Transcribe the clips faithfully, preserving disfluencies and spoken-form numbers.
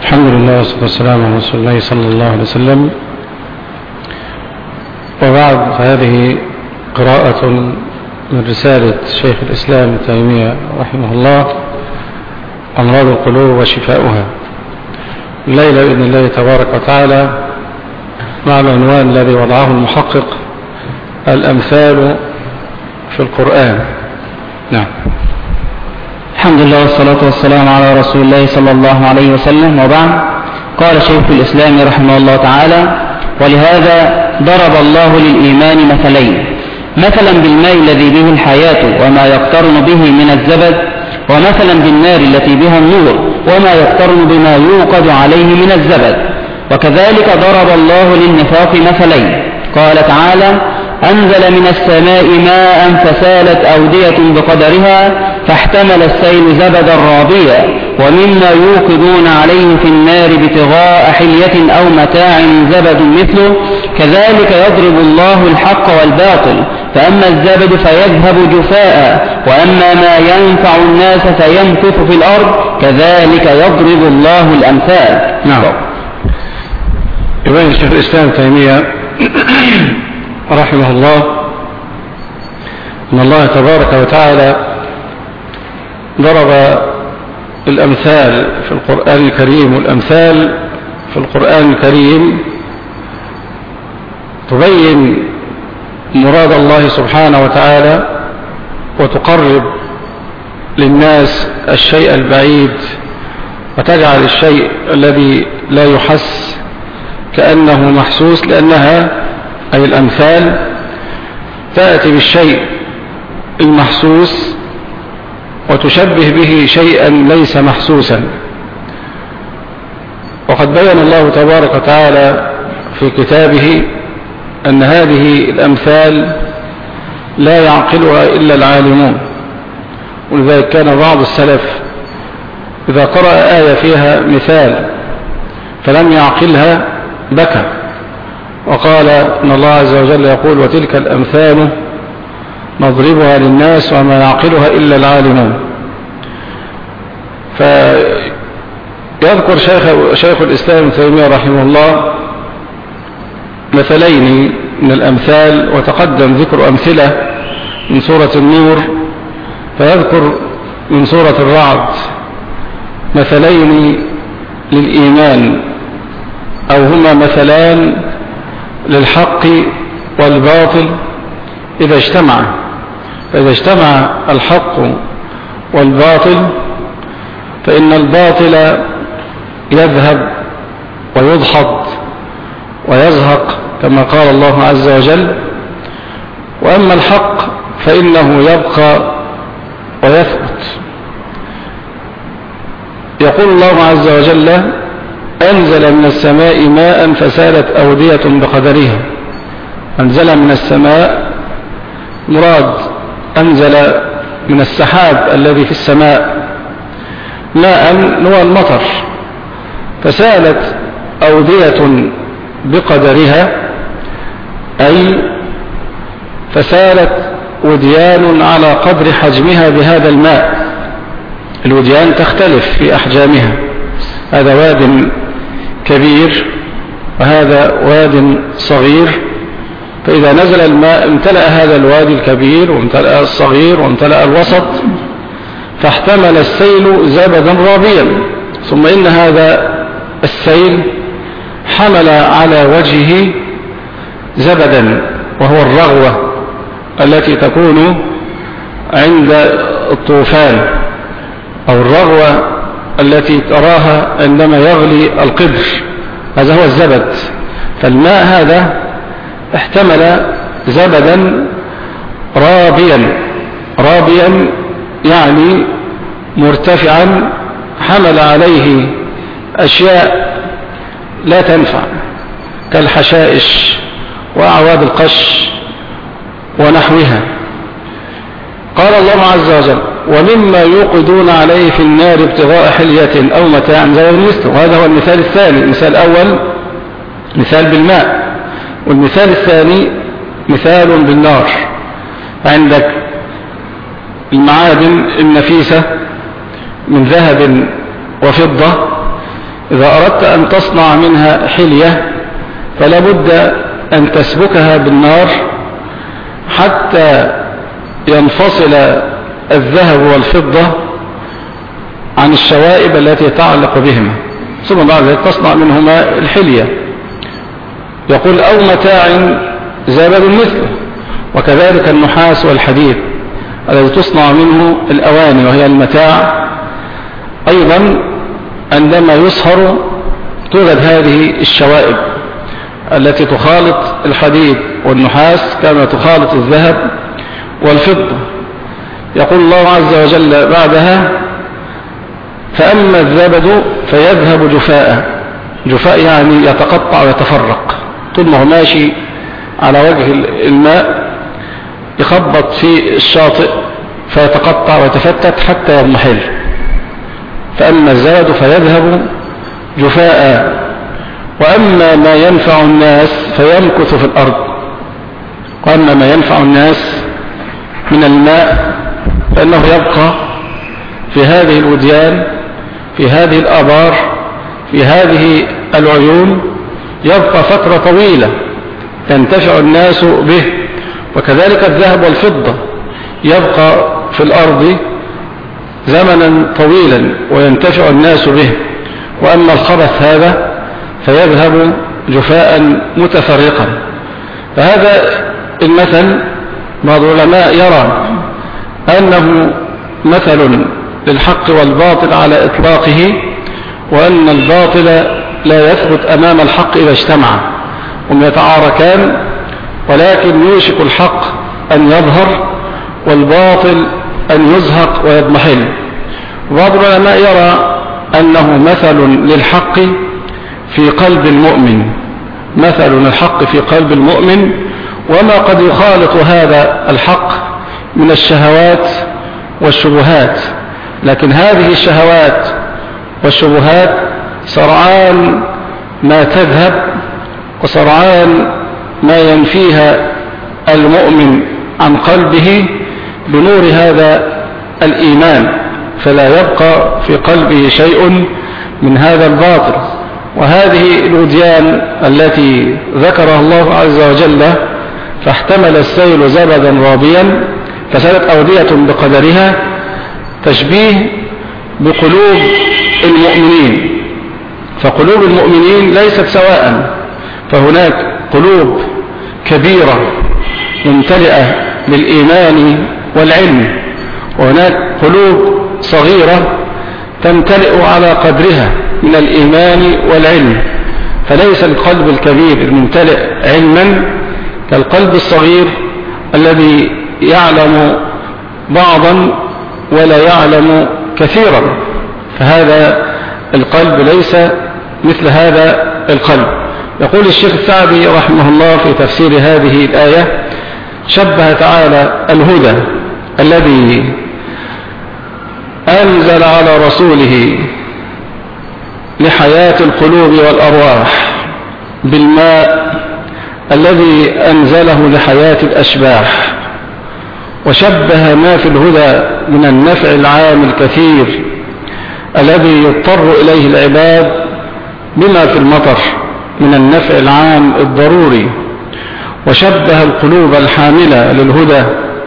الحمد لله والصلاة والسلام على رسول الله صلى الله عليه وسلم. وبعد، هذه قراءة من رسالة شيخ الإسلام ابن تيمية رحمه الله، أمراض القلوب وشفاؤها، الليلة بإذن الله تبارك وتعالى مع العنوان الذي وضعه المحقق: الأمثال في القرآن. نعم. الحمد لله والصلاة والسلام على رسول الله صلى الله عليه وسلم. وبعد، قال شيخ الإسلام رحمه الله تعالى: ولهذا ضرب الله للإيمان مثلين: مثلا بالماء الذي به الحياة وما يقترن به من الزبد، ومثلا بالنار التي بها النور وما يقترن بما يوقد عليه من الزبد. وكذلك ضرب الله للنفاق مثلين، قال تعالى: أنزل من السماء ماء فسالت أودية بقدرها فاحتمل السيل زبدا رابيا ومما يوقدون عليه في النار ابتغاء حلية أو متاع زبد مثله. كذلك يضرب الله الحق والباطل، فأما الزبد فيذهب جفاء وأما ما ينفع الناس فيمكث في الأرض. كذلك يضرب الله الأمثال. نعم. يبين شيخ الإسلام ابن تيمية رحمه الله أن الله تبارك وتعالى ضرب الأمثال في القرآن الكريم، والأمثال في القرآن الكريم تبين مراد الله سبحانه وتعالى وتقرب للناس الشيء البعيد، وتجعل الشيء الذي لا يحس كأنه محسوس، لأنها أي الأمثال تأتي بالشيء المحسوس وتشبه به شيئا ليس محسوسا. وقد بين الله تبارك وتعالى في كتابه أن هذه الأمثال لا يعقلها إلا العالمون، ولذلك كان بعض السلف إذا قرأ آية فيها مثال فلم يعقلها بكى، وقال إن الله عز وجل يقول: وتلك الأمثال نضربها للناس وما يعقلها إلا العالمون. فيذكر شيخ, شيخ الإسلام ابن تيمية رحمه الله مثلين من الأمثال، وتقدم ذكر أمثلة من سورة النور، فيذكر من سورة الرعد مثلين للإيمان، أو هما مثلان للحق والباطل إذا اجتمع. فإذا اجتمع الحق والباطل فإن الباطل يذهب ويدحض ويزهق كما قال الله عز وجل، وأما الحق فإنه يبقى ويثبت. يقول الله عز وجل: أنزل من السماء ماء فسالت أودية بقدرها. أنزل من السماء مراد أنزل من السحاب الذي في السماء ماء هو المطر، فسالت أودية بقدرها، أي فسالت وديان على قدر حجمها بهذا الماء. الوديان تختلف في أحجامها، هذا واد كبير وهذا واد صغير، فإذا نزل الماء امتلأ هذا الوادي الكبير وامتلأ الصغير وامتلأ الوسط، فاحتمل السيل زبدا رابيا. ثم إن هذا السيل حمل على وجهه زبدا، وهو الرغوة التي تكون عند الطوفان، أو الرغوة التي تراها عندما يغلي القدر، هذا هو الزبد. فالماء هذا احتمل زبدا رابيا، رابيا يعني مرتفعا، حمل عليه أشياء لا تنفع كالحشائش وأعواد القش ونحوها. قال الله عز وجل: ومما يوقدون عليه في النار ابتغاء حلية أو متاع زبد مثله. وهذا هو المثال الثاني. المثال الأول مثال بالماء، والمثال الثاني مثال بالنار. عندك المعادن النفيسة من ذهب وفضة إذا أردت أن تصنع منها حلية فلا بد أن تسبكها بالنار حتى ينفصل الذهب والفضة عن الشوائب التي تعلق بهما، ثم بعد ذلك تصنع منهما الحلية. يقول أو متاع زبد مثله. وكذلك النحاس والحديد الذي تصنع منه الأواني وهي المتاع أيضا عندما يصهر توجد هذه الشوائب التي تخالط الحديد والنحاس كما تخالط الذهب والفضة. يقول الله عز وجل بعدها فأما الزبد فيذهب جفاء. جفاء يعني يتقطع ويتفرق، طول ما هو ماشي على وجه الماء يخبط في الشاطئ فيتقطع ويتفتت حتى يضمحل. فأما الزبد فيذهب جفاء وأما ما ينفع الناس فيمكث في الأرض. وأما ما ينفع الناس من الماء فإنه يبقى في هذه الوديان، في هذه الآبار، في هذه العيون، يبقى فترة طويلة ينتفع الناس به. وكذلك الذهب والفضة يبقى في الأرض زمنا طويلا وينتفع الناس به. وأما الخبث هذا فيذهب جفاء متفرقا. فهذا المثل بعض العلماء يرى أنه مثل للحق والباطل على إطلاقه، وأن الباطل لا يثبت أمام الحق إذا اجتمع، هم يتعاركان، ولكن يوشك الحق أن يظهر والباطل أن يزهق ويضمحل. وبعض العلماء يرى أنه مثل للحق في قلب المؤمن، مثل الحق في قلب المؤمن وما قد يخالط هذا الحق من الشهوات والشبهات. لكن هذه الشهوات والشبهات سرعان ما تذهب وسرعان ما ينفيها المؤمن عن قلبه بنور هذا الإيمان، فلا يبقى في قلبه شيء من هذا الباطل. وهذه الوديان التي ذكرها الله عز وجل فاحتمل السيل زبدا رابيا فسالت أودية بقدرها، تشبيه بقلوب المؤمنين. فقلوب المؤمنين ليست سواء، فهناك قلوب كبيرة ممتلئة بالإيمان والعلم، وهناك قلوب صغيرة تمتلئ على قدرها من الإيمان والعلم. فليس القلب الكبير الممتلئ علما كالقلب الصغير الذي يعلم بعضا ولا يعلم كثيرا. فهذا القلب ليس مثل هذا القلب. يقول الشيخ السعدي رحمه الله في تفسير هذه الآية شبه تعالى الهدى الذي أنزل على رسوله لحياة القلوب والأرواح بالماء الذي أنزله لحياة الأشباح، وشبه ما في الهدى من النفع العام الكثير الذي يضطر إليه العباد بما في المطر من النفع العام الضروري. وشبه القلوب الحاملة للهدى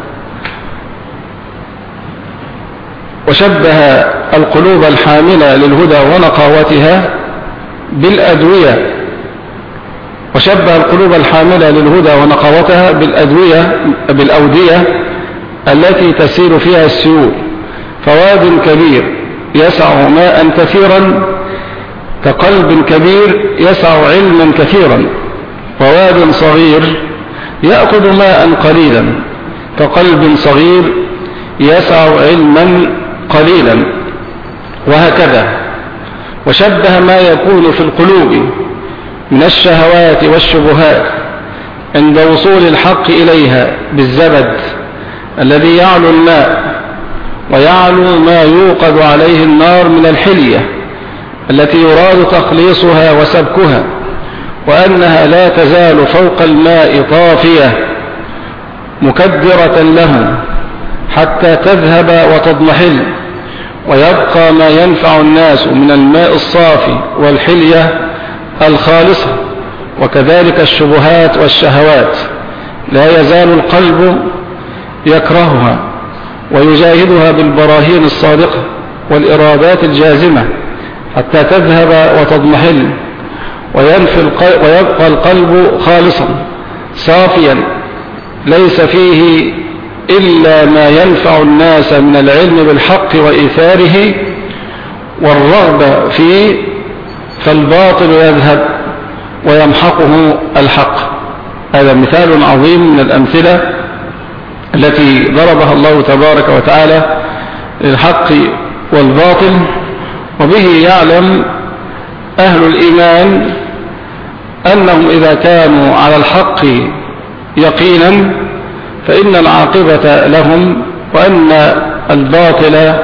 وشبه القلوب الحاملة للهدى ونقاوتها بالأدوية وشبه القلوب الحاملة للهدى ونقاوتها بالأدوية بالأودية التي تسير فيها السيول. فواد كبير يسع ماء كثيرا كقلب كبير يسع علما كثيرا، وواد صغير يأخذ ماء قليلا كقلب صغير يسع علما قليلا، وهكذا. وشبه ما يكون في القلوب من الشهوات والشبهات عند وصول الحق إليها بالزبد الذي يعلو الماء ويعلو ما يوقد عليه النار من الحلية التي يراد تخليصها وسبكها، وأنها لا تزال فوق الماء طافية مكدرة له حتى تذهب وتضمحل، ويبقى ما ينفع الناس من الماء الصافي والحلية الخالصة، وكذلك الشبهات والشهوات لا يزال القلب يكرهها ويجاهدها بالبراهين الصادقة والإرادات الجازمة حتى تذهب وتضمحل، ويبقى القلب خالصا صافيا ليس فيه إلا ما ينفع الناس من العلم بالحق وإيثاره والرغبة فيه، فالباطل يذهب ويمحقه الحق. هذا مثال عظيم من الأمثلة التي ضربها الله تبارك وتعالى للحق والباطل، وبه يعلم أهل الإيمان أنهم إذا كانوا على الحق يقينا فإن العاقبة لهم، وأن الباطل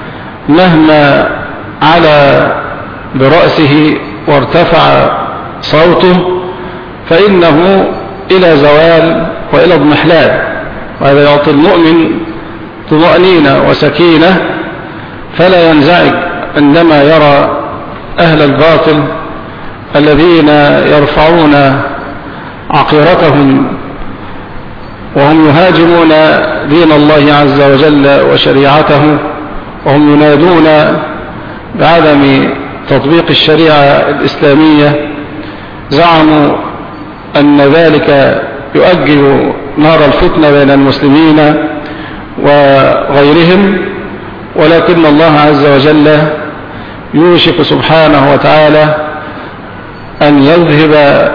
مهما على برأسه وارتفع صوته فإنه إلى زوال وإلى اضمحلال. وهذا يعطي المؤمن طمأنينة وسكينة فلا ينزعج عندما يرى أهل الباطل الذين يرفعون عقيرتهم وهم يهاجمون دين الله عز وجل وشريعته، وهم ينادون بعدم تطبيق الشريعة الإسلامية. زعموا أن ذلك يؤجل نار الفتنة بين المسلمين وغيرهم، ولكن الله عز وجل يوشك سبحانه وتعالى أن يذهب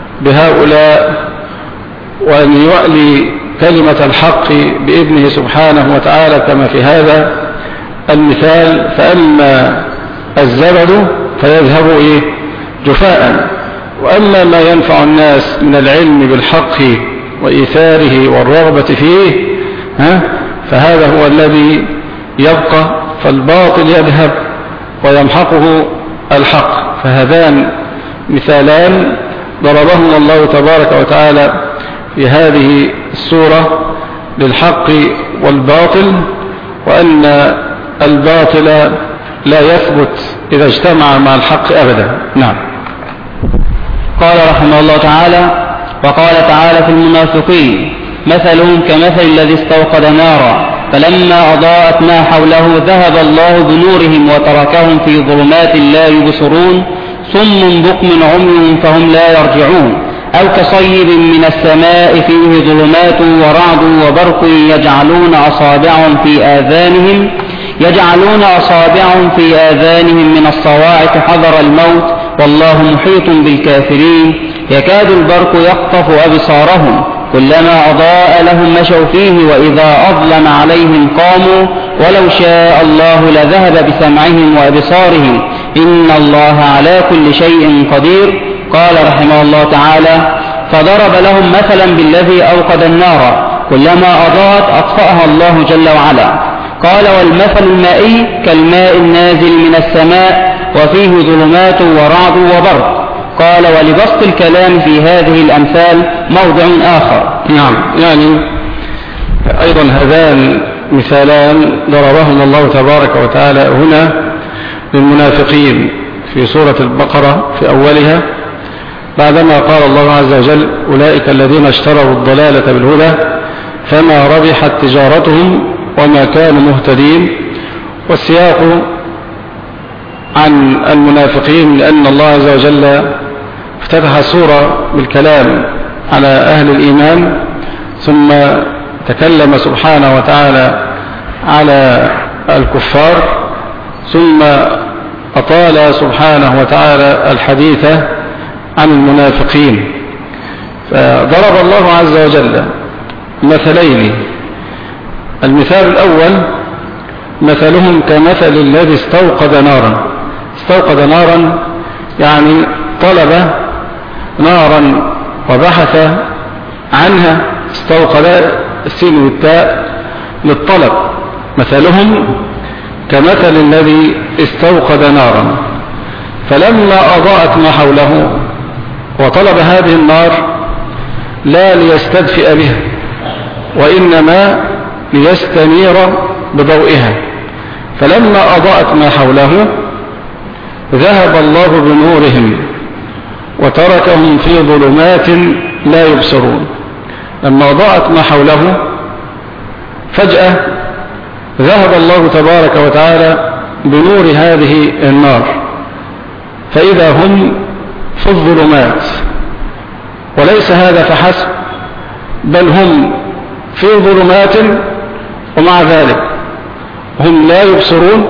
بهؤلاء وأن يؤلي كلمة الحق بإذنه سبحانه وتعالى، كما في هذا المثال: فأما الزبد فيذهب إيه؟ جفاء، وأما ما ينفع الناس من العلم بالحق وإيثاره والرغبة فيه ها فهذا هو الذي يبقى، فالباطل يذهب ويمحقه الحق. فهذان مثالان ضربهما الله تبارك وتعالى في هذه السورة للحق والباطل، وأن الباطل لا يثبت إذا اجتمع مع الحق أبدا. نعم. قال رحمه الله تعالى: وقال تعالى في المنافقين: مثلهم كمثل الذي استوقد نارا فلما أضاءت ما حوله ذهب الله بنورهم وتركهم في ظلمات لا يبصرون صم بكم عمي فهم لا يرجعون. أو كصيب من السماء فيه ظلمات ورعد وبرق يجعلون أصابعهم في آذانهم يجعلون أصابعهم في آذانهم من الصواعق حذر الموت والله محيط بالكافرين. يكاد البرق يخطف أبصارهم كلما أضاء لهم مشوا فيه وإذا أظلم عليهم قاموا ولو شاء الله لذهب بسمعهم وأبصارهم إن الله على كل شيء قدير. قال رحمه الله تعالى: فضرب لهم مثلا بالذي أوقد النار كلما أضاءت أطفأها الله جل وعلا. قال: والمثل المائي كالماء النازل من السماء وفيه ظلمات ورعد وبرق. قال: ولبسط الكلام في هذه الأمثال موضع آخر. نعم، يعني أيضا هذان مثالان ضربهما الله تبارك وتعالى هنا للمنافقين في سورة البقرة في أولها، بعدما قال الله عز وجل: أولئك الذين اشتروا الضلالة بالهدى فما ربحت تجارتهم وما كانوا مهتدين. والسياق عن المنافقين لأن الله عز وجل افتتح السورة بالكلام على أهل الإيمان، ثم تكلم سبحانه وتعالى على الكفار، ثم أطال سبحانه وتعالى الحديث عن المنافقين. فضرب الله عز وجل مثلين: المثال الأول مثلهم كمثل الذي استوقد نارا. استوقد نارا يعني طلب نارا وبحث عنها. استوقد السين والتاء للطلب. مثلهم كمثل الذي استوقد نارا فلما أضاءت ما حوله، وطلب هذه النار لا ليستدفئ بها وإنما ليستنير بضوئها، فلما أضاءت ما حوله ذهب الله بنورهم وتركهم في ظلمات لا يبصرون. لما أضاءت ما حوله فجأة ذهب الله تبارك وتعالى بنور هذه النار، فإذا هم في الظلمات. وليس هذا فحسب، بل هم في ظلمات ومع ذلك هم لا يبصرون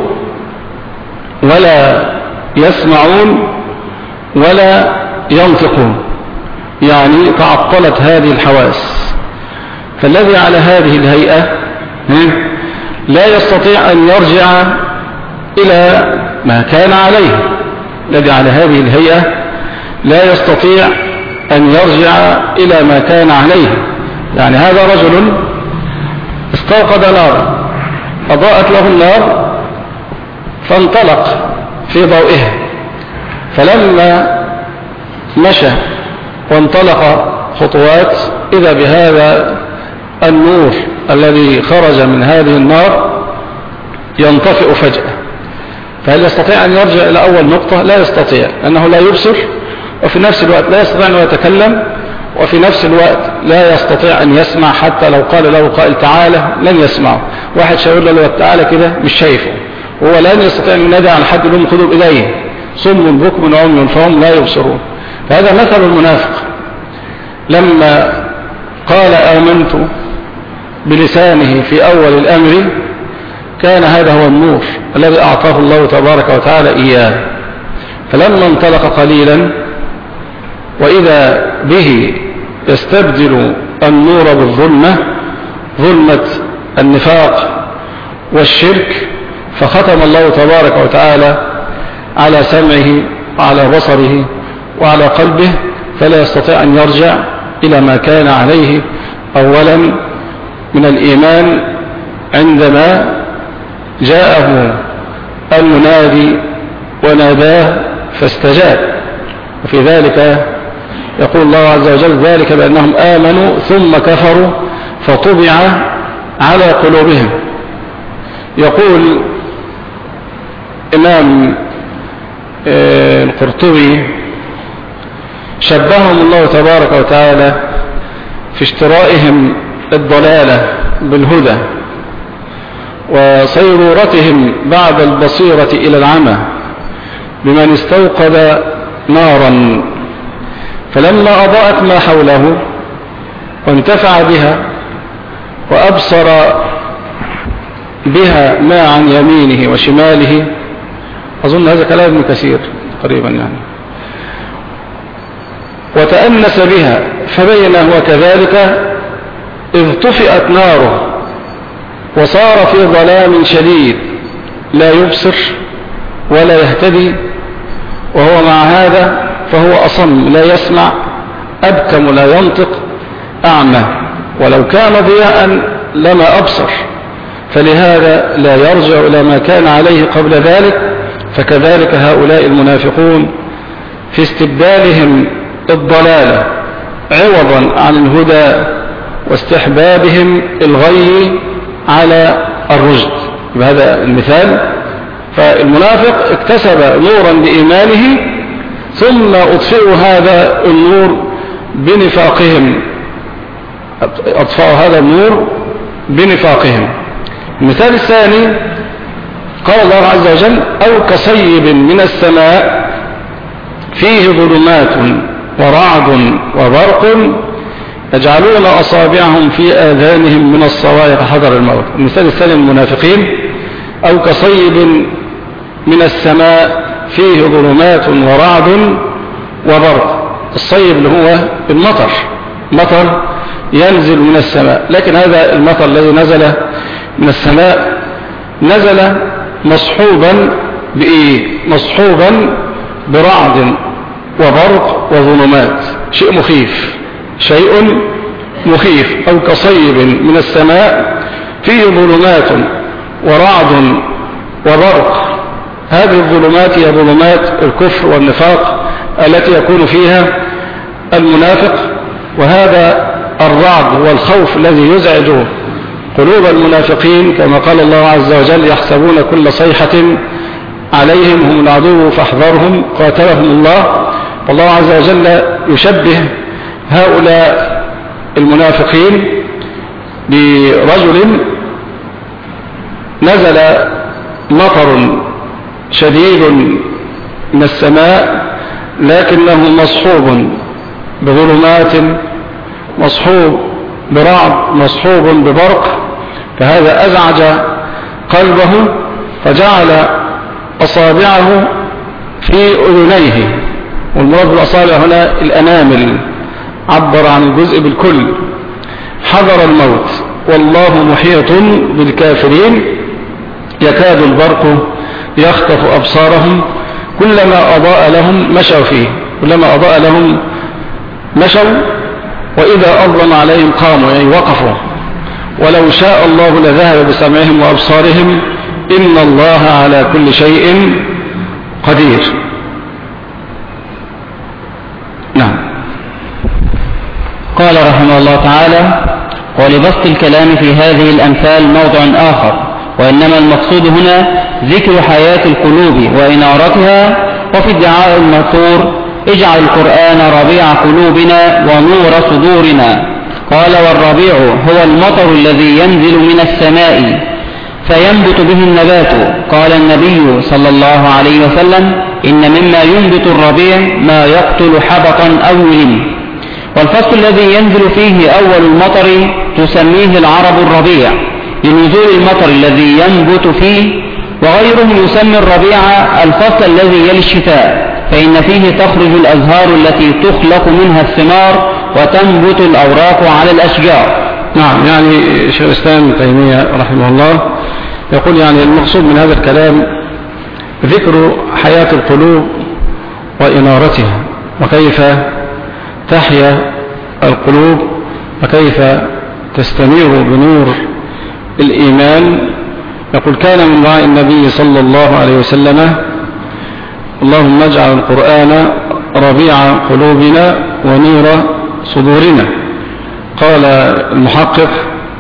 ولا يسمعون ولا ينطقون، يعني تعطلت هذه الحواس. فالذي على هذه الهيئة لا يستطيع أن يرجع إلى ما كان عليه. الذي على هذه الهيئة لا يستطيع أن يرجع إلى ما كان عليه. يعني هذا رجل استوقد نارا أضاءت له النار فانطلق في ضوئها، فلما مشى وانطلق خطوات إذا بهذا النور الذي خرج من هذه النار ينطفئ فجأة. فهل يستطيع أن يرجع إلى أول نقطة؟ لا يستطيع، لأنه لا يبصر، وفي نفس الوقت لا يستطيع أن يتكلم، وفي نفس الوقت لا يستطيع أن يسمع. حتى لو قال له قائل تعالى لن يسمعه. واحد شاور له تعالى كده مش شايفه، هو لن يستطيع أن ينادي على حد لهم خذوا بإيديه، صم بكم عمي فهم لا يبصرون. فهذا مثل المنافق لما قال آمنت بلسانه في أول الأمر كان هذا هو النور الذي أعطاه الله تبارك وتعالى إياه. فلما انطلق قليلا وإذا به يستبدل النور بالظلمة، ظلمة النفاق والشرك، فختم الله تبارك وتعالى على سمعه وعلى بصره وعلى قلبه، فلا يستطيع أن يرجع إلى ما كان عليه أولا من الإيمان عندما جاءه المنادي وناداه فاستجاب. وفي ذلك يقول الله عز وجل ذلك بأنهم آمنوا ثم كفروا فطبع على قلوبهم. يقول إمام القرطبي شبههم الله تبارك وتعالى في اشترائهم الضلالة بالهدى وصيرورتهم بعد البصيرة إلى العمى بمن استوقد نارا، فلما أضاءت ما حوله وانتفع بها وأبصر بها ما عن يمينه وشماله. أظن هذا كلام ابن كثير قريبا يعني. وتأنس بها فبين هو كذلك إذ طفئت ناره وصار في ظلام شديد لا يبصر ولا يهتدي، وهو مع هذا فهو أصم لا يسمع أبكم لا ينطق أعمى، ولو كان ضياء لما أبصر، فلهذا لا يرجع إلى ما كان عليه قبل ذلك. فكذلك هؤلاء المنافقون في استبدالهم الضلالة عوضا عن الهدى واستحبابهم الغي على الرشد بهذا المثال. فالمنافق اكتسب نورا بإيمانه ثم أطفئوا هذا النور بنفاقهم، أطفأوا هذا النور بنفاقهم. المثال الثاني قال الله عز وجل أو كصيب من السماء فيه ظلمات ورعد وبرق يجعلون أصابعهم في آذانهم من الصواعق حذر الموت. المثال الثاني المنافقين أو كصيب من السماء فيه ظلمات ورعد وبرق. الصيب اللي هو المطر، مطر ينزل من السماء، لكن هذا المطر الذي نزل من السماء نزل مصحوبا بإيه؟ مصحوبا برعد وبرق وظلمات. شيء مخيف، شيء مخيف. أو كصيب من السماء فيه ظلمات ورعد وبرق. هذه الظلمات هي ظلمات الكفر والنفاق التي يكون فيها المنافق، وهذا الرعد والخوف الذي يزعج قلوب المنافقين كما قال الله عز وجل يحسبون كل صيحة عليهم هم العدو فاحذرهم قاتلهم الله. والله عز وجل يشبه هؤلاء المنافقين برجل نزل مطر شديد من السماء لكنه مصحوب بظلمات، مصحوب برعد، مصحوب ببرق، فهذا أزعج قلبه فجعل أصابعه في أذنيه، والمراد بالأصابع هنا الأنامل، عبر عن الجزء بالكل. حذر الموت والله محيط بالكافرين يكاد البرق يخطف أبصارهم كلما أضاء لهم مشوا فيه، كلما أضاء لهم مشوا وإذا أظلم عليهم قاموا، يعني وقفوا. ولو شاء الله لذهب بسمعهم وأبصارهم إن الله على كل شيء قدير. نعم. قال رحمه الله تعالى: ولبسط الكلام في هذه الأمثال موضع آخر، وإنما المقصود هنا ذكر حياة القلوب وإنارتها. وفي الدعاء المأثور: اجعل القرآن ربيع قلوبنا ونور صدورنا. قال: والربيع هو المطر الذي ينزل من السماء فينبت به النبات. قال النبي صلى الله عليه وسلم: إن مما ينبت الربيع ما يقتل حبطا أو يلم. والفصل الذي ينزل فيه أول المطر تسميه العرب الربيع لنزول المطر الذي ينبت فيه، وغيرهم يسمي الربيع الفصل الذي يلي الشتاء، فإن فيه تخرج الأزهار التي تخلق منها الثمار وتنبت الأوراق على الأشجار. نعم. يعني شيخ الإسلام ابن تيمية رحمه الله يقول يعني المقصود من هذا الكلام ذكر حياة القلوب وإنارتها، وكيف تحيا القلوب وكيف تستنير بنور الإيمان. يقول: كان من دعاء النبي صلى الله عليه وسلم: اللهم اجعل القرآن ربيع قلوبنا ونور صدورنا. قال المحقق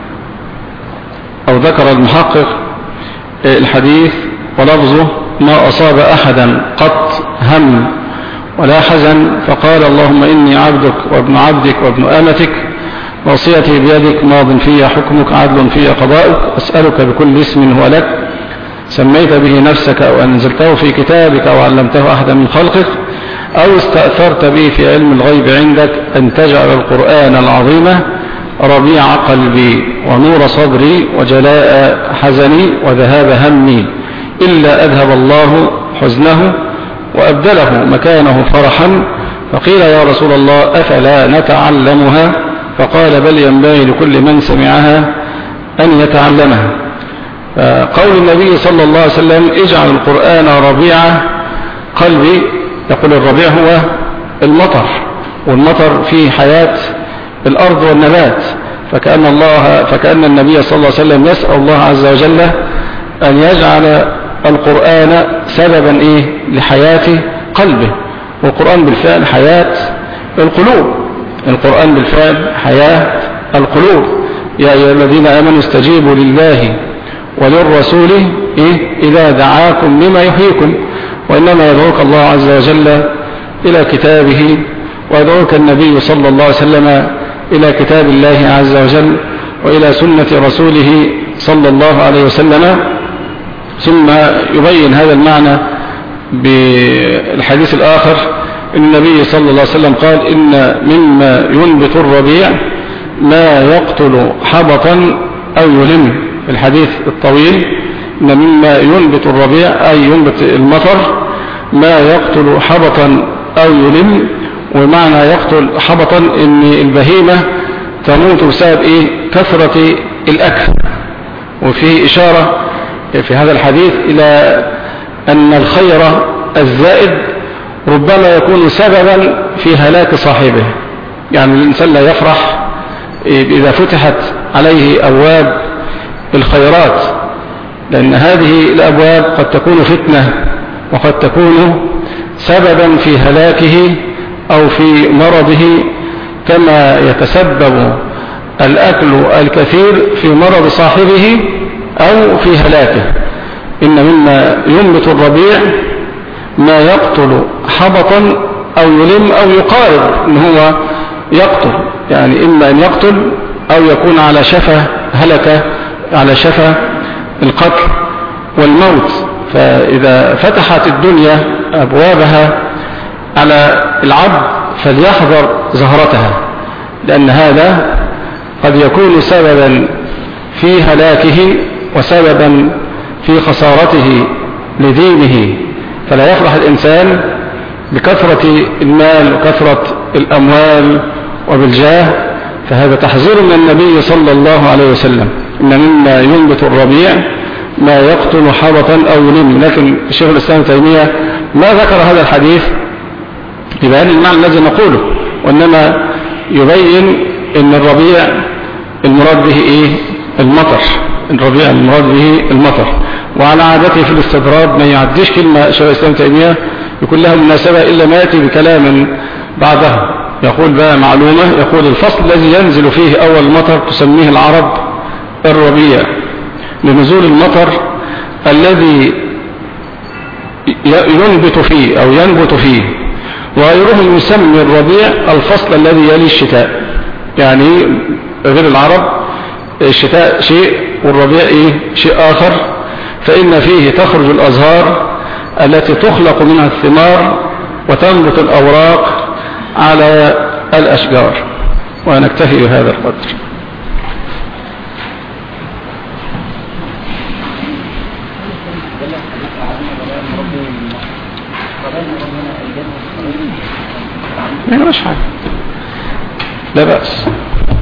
أو ذكر المحقق الحديث ولفظه: ما أصاب أحدا قط هم ولا حزن فقال اللهم إني عبدك وابن عبدك وابن آمتك وصيتي بيدك ماض في حكمك عدل في قضاؤك أسألك بكل اسم هو لك سميت به نفسك أو أنزلته في كتابك أو علمته أحدا من خلقك أو استأثرت به في علم الغيب عندك أن تجعل القرآن العظيم ربيع قلبي ونور صدري وجلاء حزني وذهاب همي إلا أذهب الله حزنه وأبدله مكانه فرحا. فقيل يا رسول الله أفلا نتعلمها؟ فقال بل ينبغي لكل من سمعها أن يتعلمها. قول النبي صلى الله عليه وسلم اجعل القرآن ربيع قلبي، يقول الربيع هو المطر، والمطر فيه حياة الأرض والنبات، فكأن الله فكأن النبي صلى الله عليه وسلم يسأل الله عز وجل أن يجعل القرآن سببا إيه لحياة قلبه. والقرآن بالفعل حياة القلوب، القرآن بالفعل حياة القلوب. يا أيها الذين آمنوا استجيبوا لله وللرسول إيه إذا دعاكم لما يحييكم، وإنما يدعوك الله عز وجل إلى كتابه، ويدعوك النبي صلى الله عليه وسلم إلى كتاب الله عز وجل وإلى سنة رسوله صلى الله عليه وسلم. ثم يبين هذا المعنى بالحديث الآخر إن النبي صلى الله عليه وسلم قال إن مما ينبت الربيع ما يقتل حبطا أو يلم. في الحديث الطويل إن مما ينبت الربيع أي ينبت المطر ما يقتل حبطا أو يلم. ومعنى يقتل حبطا إن البهيمة تموت بسبب إيه؟ كثرة الأكل. وفي إشارة في هذا الحديث إلى أن الخير الزائد ربما يكون سببا في هلاك صاحبه. يعني الإنسان لا يفرح إذا فتحت عليه أبواب الخيرات، لأن هذه الأبواب قد تكون فتنة وقد تكون سببا في هلاكه أو في مرضه، كما يتسبب الأكل الكثير في مرض صاحبه أو في هلاكه. إن مما ينبت الربيع ما يقتل حبطا أو يلم أو يقارب إن هو يقتل، يعني إما أن يقتل أو يكون على شفا هلكة، على شفا القتل والموت. فإذا فتحت الدنيا أبوابها على العبد فليحذر زهرتها، لأن هذا قد يكون سببا في هلاكه وسببا في خسارته لدينه. فلا يفرح الإنسان بكثرة المال وكثرة الأموال وبالجاه، فهذا تحذير من النبي صلى الله عليه وسلم. إن مما ينبت الربيع ما يقتل حبطا أو يلم. لكن الشيخ الإسلام تيمية ما ذكر هذا الحديث لبيان المعنى الذي نقوله، وإنما يبين إن الربيع المراد به إيه؟ المطر. الربيع المراد به المطر. وعلى عادته في الاستدراد ما يعديش كلمة شيخ الإسلام تيمية يكون لها مناسبة إلا ما يأتي بكلام بعدها. يقول بقى معلومة، يقول الفصل الذي ينزل فيه أول المطر تسميه العرب الربيع، لنزول المطر الذي ينبت فيه أو ينبت فيه. وغيرهم يسمي الربيع الفصل الذي يلي الشتاء، يعني غير العرب الشتاء شيء والربيع إيه؟ شيء آخر. فإن فيه تخرج الأزهار التي تخلق منها الثمار وتنبت الأوراق على الأشجار. ونكتفي بهذا القدر. ما مش حاجة، لا بأس.